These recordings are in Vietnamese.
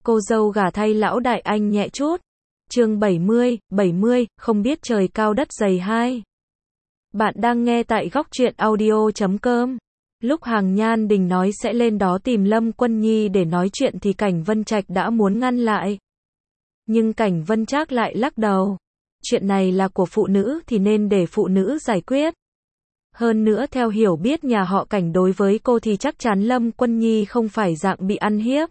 Cô dâu gả thay lão đại anh nhẹ chút. Chương 70, không biết trời cao đất dày 2. Bạn đang nghe tại góc truyện audio.com. Lúc Hằng Nhan Đình nói sẽ lên đó tìm Lâm Quân Nhi để nói chuyện thì Cảnh Vân Trạch đã muốn ngăn lại. Nhưng Cảnh Vân Trác lại lắc đầu. Chuyện này là của phụ nữ thì nên để phụ nữ giải quyết. Hơn nữa theo hiểu biết nhà họ Cảnh đối với cô thì chắc chắn Lâm Quân Nhi không phải dạng bị ăn hiếp.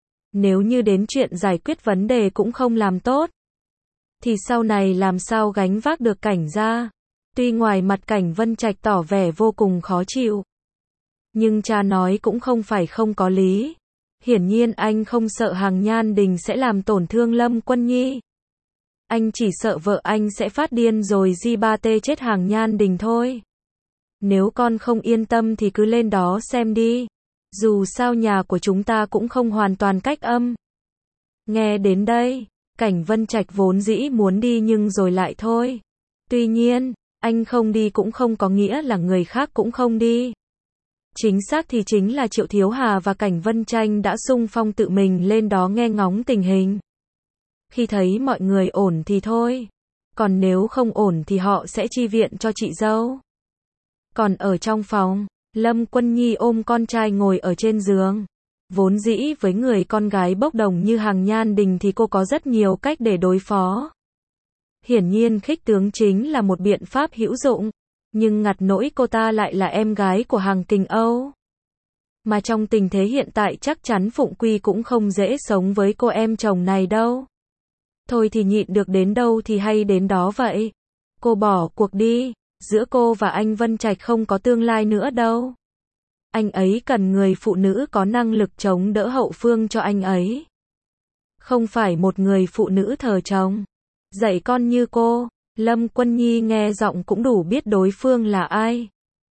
Nếu như đến chuyện giải quyết vấn đề cũng không làm tốt, thì sau này làm sao gánh vác được Cảnh gia. Tuy ngoài mặt Cảnh Vân Trạch tỏ vẻ vô cùng khó chịu, nhưng cha nói cũng không phải không có lý. Hiển nhiên anh không sợ Hằng Nhan Đình sẽ làm tổn thương Lâm Quân Nhi. Anh chỉ sợ vợ anh sẽ phát điên rồi di ba tê chết Hằng Nhan Đình thôi. Nếu con không yên tâm thì cứ lên đó xem đi. Dù sao nhà của chúng ta cũng không hoàn toàn cách âm. Nghe đến đây, Cảnh Vân Trạch vốn dĩ muốn đi nhưng rồi lại thôi. Tuy nhiên, anh không đi cũng không có nghĩa là người khác cũng không đi. Chính xác thì chính là Triệu Thiếu Hà và Cảnh Vân Tranh đã xung phong tự mình lên đó nghe ngóng tình hình. Khi thấy mọi người ổn thì thôi. Còn nếu không ổn thì họ sẽ chi viện cho chị dâu. Còn ở trong phòng, Lâm Quân Nhi ôm con trai ngồi ở trên giường. Vốn dĩ với người con gái bốc đồng như Hằng Nhan Đình thì cô có rất nhiều cách để đối phó. Hiển nhiên khích tướng chính là một biện pháp hữu dụng. Nhưng ngặt nỗi cô ta lại là em gái của Hằng Kình Âu. Mà trong tình thế hiện tại chắc chắn Phụng Quy cũng không dễ sống với cô em chồng này đâu. Thôi thì nhịn được đến đâu thì hay đến đó vậy. Cô bỏ cuộc đi. Giữa cô và anh Vân Trạch không có tương lai nữa đâu. Anh ấy cần người phụ nữ có năng lực chống đỡ hậu phương cho anh ấy. Không phải một người phụ nữ thờ chồng, dạy con như cô. Lâm Quân Nhi nghe giọng cũng đủ biết đối phương là ai.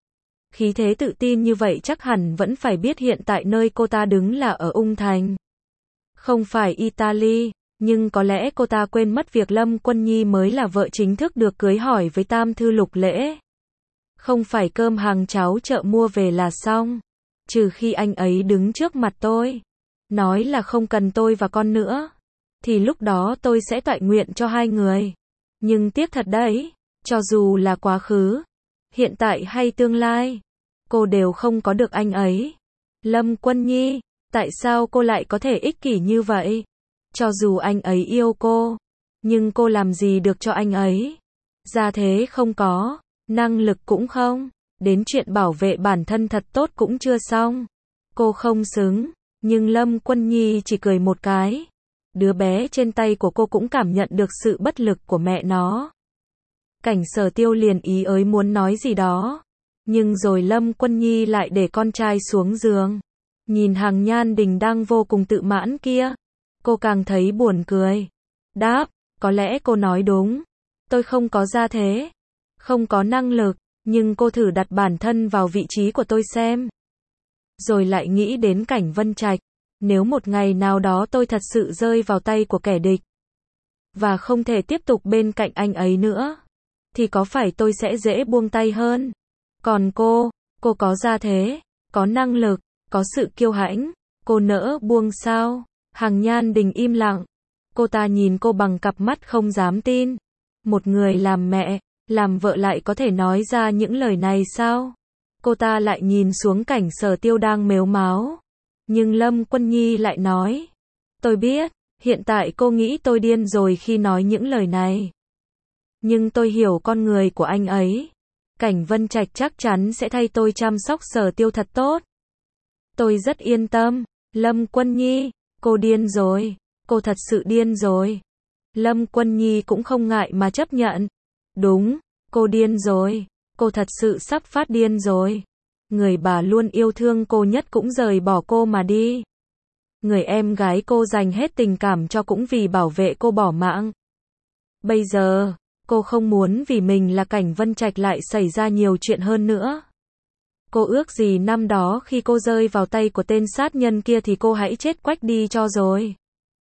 Khí thế tự tin như vậy chắc hẳn vẫn phải biết hiện tại nơi cô ta đứng là ở Ung Thành. Không phải Italy, nhưng có lẽ cô ta quên mất việc Lâm Quân Nhi mới là vợ chính thức được cưới hỏi với Tam Thư Lục Lễ. Không phải cơm hàng cháo chợ mua về là xong. Trừ khi anh ấy đứng trước mặt tôi, nói là không cần tôi và con nữa, thì lúc đó tôi sẽ toại nguyện cho hai người. Nhưng tiếc thật đấy, cho dù là quá khứ, hiện tại hay tương lai, cô đều không có được anh ấy. Lâm Quân Nhi, tại sao cô lại có thể ích kỷ như vậy? Cho dù anh ấy yêu cô, nhưng cô làm gì được cho anh ấy? Gia thế không có, năng lực cũng không, đến chuyện bảo vệ bản thân thật tốt cũng chưa xong. Cô không xứng, nhưng Lâm Quân Nhi chỉ cười một cái. Đứa bé trên tay của cô cũng cảm nhận được sự bất lực của mẹ nó. Cảnh Sở Tiêu liền ý ới muốn nói gì đó, nhưng rồi Lâm Quân Nhi lại để con trai xuống giường. Nhìn Hằng Nhan Đình đang vô cùng tự mãn kia, cô càng thấy buồn cười. Đáp, có lẽ cô nói đúng. Tôi không có gia thế, không có năng lực, nhưng cô thử đặt bản thân vào vị trí của tôi xem. Rồi lại nghĩ đến Cảnh Vân Trạch. Nếu một ngày nào đó tôi thật sự rơi vào tay của kẻ địch, và không thể tiếp tục bên cạnh anh ấy nữa, thì có phải tôi sẽ dễ buông tay hơn? Còn cô có gia thế, có năng lực, có sự kiêu hãnh, cô nỡ buông sao? Hằng Nhan Đình im lặng. Cô ta nhìn cô bằng cặp mắt không dám tin. Một người làm mẹ, làm vợ lại có thể nói ra những lời này sao? Cô ta lại nhìn xuống Cảnh Sở Tiêu đang mếu máo. Nhưng Lâm Quân Nhi lại nói, tôi biết, hiện tại cô nghĩ tôi điên rồi khi nói những lời này. Nhưng tôi hiểu con người của anh ấy. Cảnh Vân Trạch chắc chắn sẽ thay tôi chăm sóc Sở Tiêu thật tốt. Tôi rất yên tâm. Lâm Quân Nhi, cô điên rồi. Cô thật sự điên rồi. Lâm Quân Nhi cũng không ngại mà chấp nhận. Đúng, cô điên rồi. Cô thật sự sắp phát điên rồi. Người bà luôn yêu thương cô nhất cũng rời bỏ cô mà đi. Người em gái cô dành hết tình cảm cho cũng vì bảo vệ cô bỏ mạng. Bây giờ, cô không muốn vì mình là Cảnh Vân Trạch lại xảy ra nhiều chuyện hơn nữa. Cô ước gì năm đó khi cô rơi vào tay của tên sát nhân kia thì cô hãy chết quách đi cho rồi.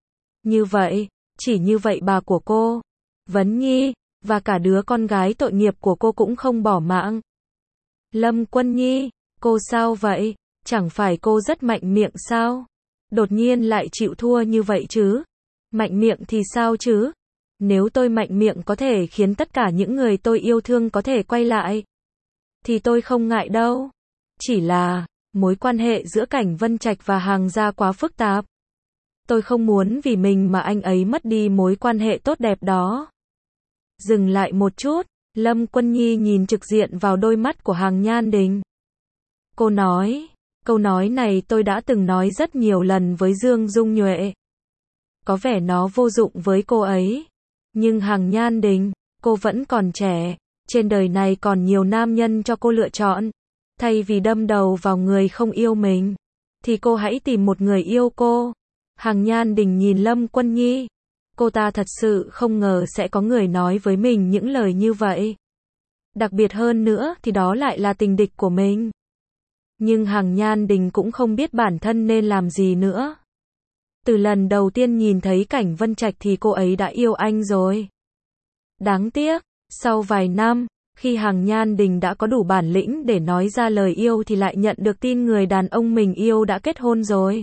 Như vậy, chỉ như vậy bà của cô, Vấn Nhi, và cả đứa con gái tội nghiệp của cô cũng không bỏ mạng. Lâm Quân Nhi, cô sao vậy? Chẳng phải cô rất mạnh miệng sao? đột nhiên lại chịu thua như vậy chứ? Mạnh miệng thì sao chứ? Nếu tôi mạnh miệng có thể khiến tất cả những người tôi yêu thương có thể quay lại, thì tôi không ngại đâu. Chỉ là, mối quan hệ giữa Cảnh Vân Trạch và Hằng gia quá phức tạp. Tôi không muốn vì mình mà anh ấy mất đi mối quan hệ tốt đẹp đó. Dừng lại một chút, Lâm Quân Nhi nhìn trực diện vào đôi mắt của Hằng Nhan Đình. Cô nói, câu nói này tôi đã từng nói rất nhiều lần với Dương Dung Nhuệ. Có vẻ nó vô dụng với cô ấy. Nhưng Hằng Nhan Đình, cô vẫn còn trẻ, trên đời này còn nhiều nam nhân cho cô lựa chọn. Thay vì đâm đầu vào người không yêu mình, thì cô hãy tìm một người yêu cô. Hằng Nhan Đình nhìn Lâm Quân Nhi. Cô ta thật sự không ngờ sẽ có người nói với mình những lời như vậy. Đặc biệt hơn nữa thì đó lại là tình địch của mình. Nhưng Hằng Nhan Đình cũng không biết bản thân nên làm gì nữa. Từ lần đầu tiên nhìn thấy Cảnh Vân Trạch thì cô ấy đã yêu anh rồi. Đáng tiếc, sau vài năm, khi Hằng Nhan Đình đã có đủ bản lĩnh để nói ra lời yêu thì lại nhận được tin người đàn ông mình yêu đã kết hôn rồi.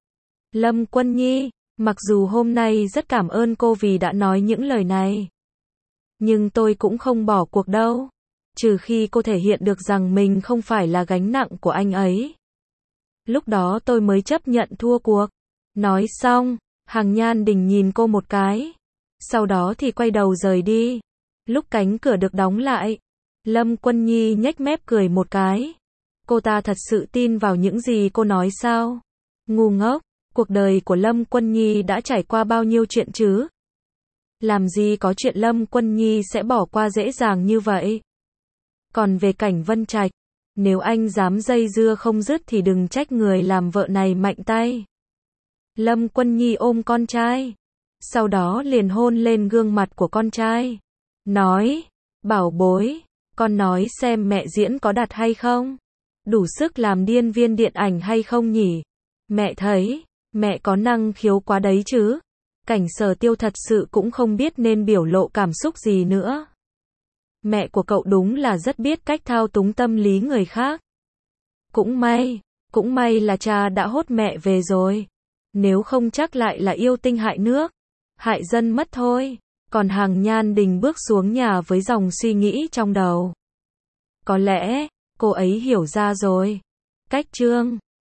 Lâm Quân Nhi, mặc dù hôm nay rất cảm ơn cô vì đã nói những lời này, nhưng tôi cũng không bỏ cuộc đâu. Trừ khi cô thể hiện được rằng mình không phải là gánh nặng của anh ấy. Lúc đó tôi mới chấp nhận thua cuộc. Nói xong, Hằng Nhan Đình nhìn cô một cái. Sau đó thì quay đầu rời đi. Lúc cánh cửa được đóng lại, Lâm Quân Nhi nhếch mép cười một cái. Cô ta thật sự tin vào những gì cô nói sao? Ngu ngốc, cuộc đời của Lâm Quân Nhi đã trải qua bao nhiêu chuyện chứ? Làm gì có chuyện Lâm Quân Nhi sẽ bỏ qua dễ dàng như vậy? Còn về Cảnh Vân Trạch, nếu anh dám dây dưa không dứt thì đừng trách người làm vợ này mạnh tay. Lâm Quân Nhi ôm con trai, sau đó liền hôn lên gương mặt của con trai. Nói, bảo bối, con nói xem mẹ diễn có đặt hay không? Đủ sức làm điên viên điện ảnh hay không nhỉ? Mẹ thấy, mẹ có năng khiếu quá đấy chứ. Cảnh Sở Tiêu thật sự cũng không biết nên biểu lộ cảm xúc gì nữa. Mẹ của cậu đúng là rất biết cách thao túng tâm lý người khác. Cũng may là cha đã hốt mẹ về rồi. Nếu không chắc lại là yêu tinh hại nước, hại dân mất thôi. Còn Hằng Nhan Đình bước xuống nhà với dòng suy nghĩ trong đầu. Có lẽ, cô ấy hiểu ra rồi. Cách chương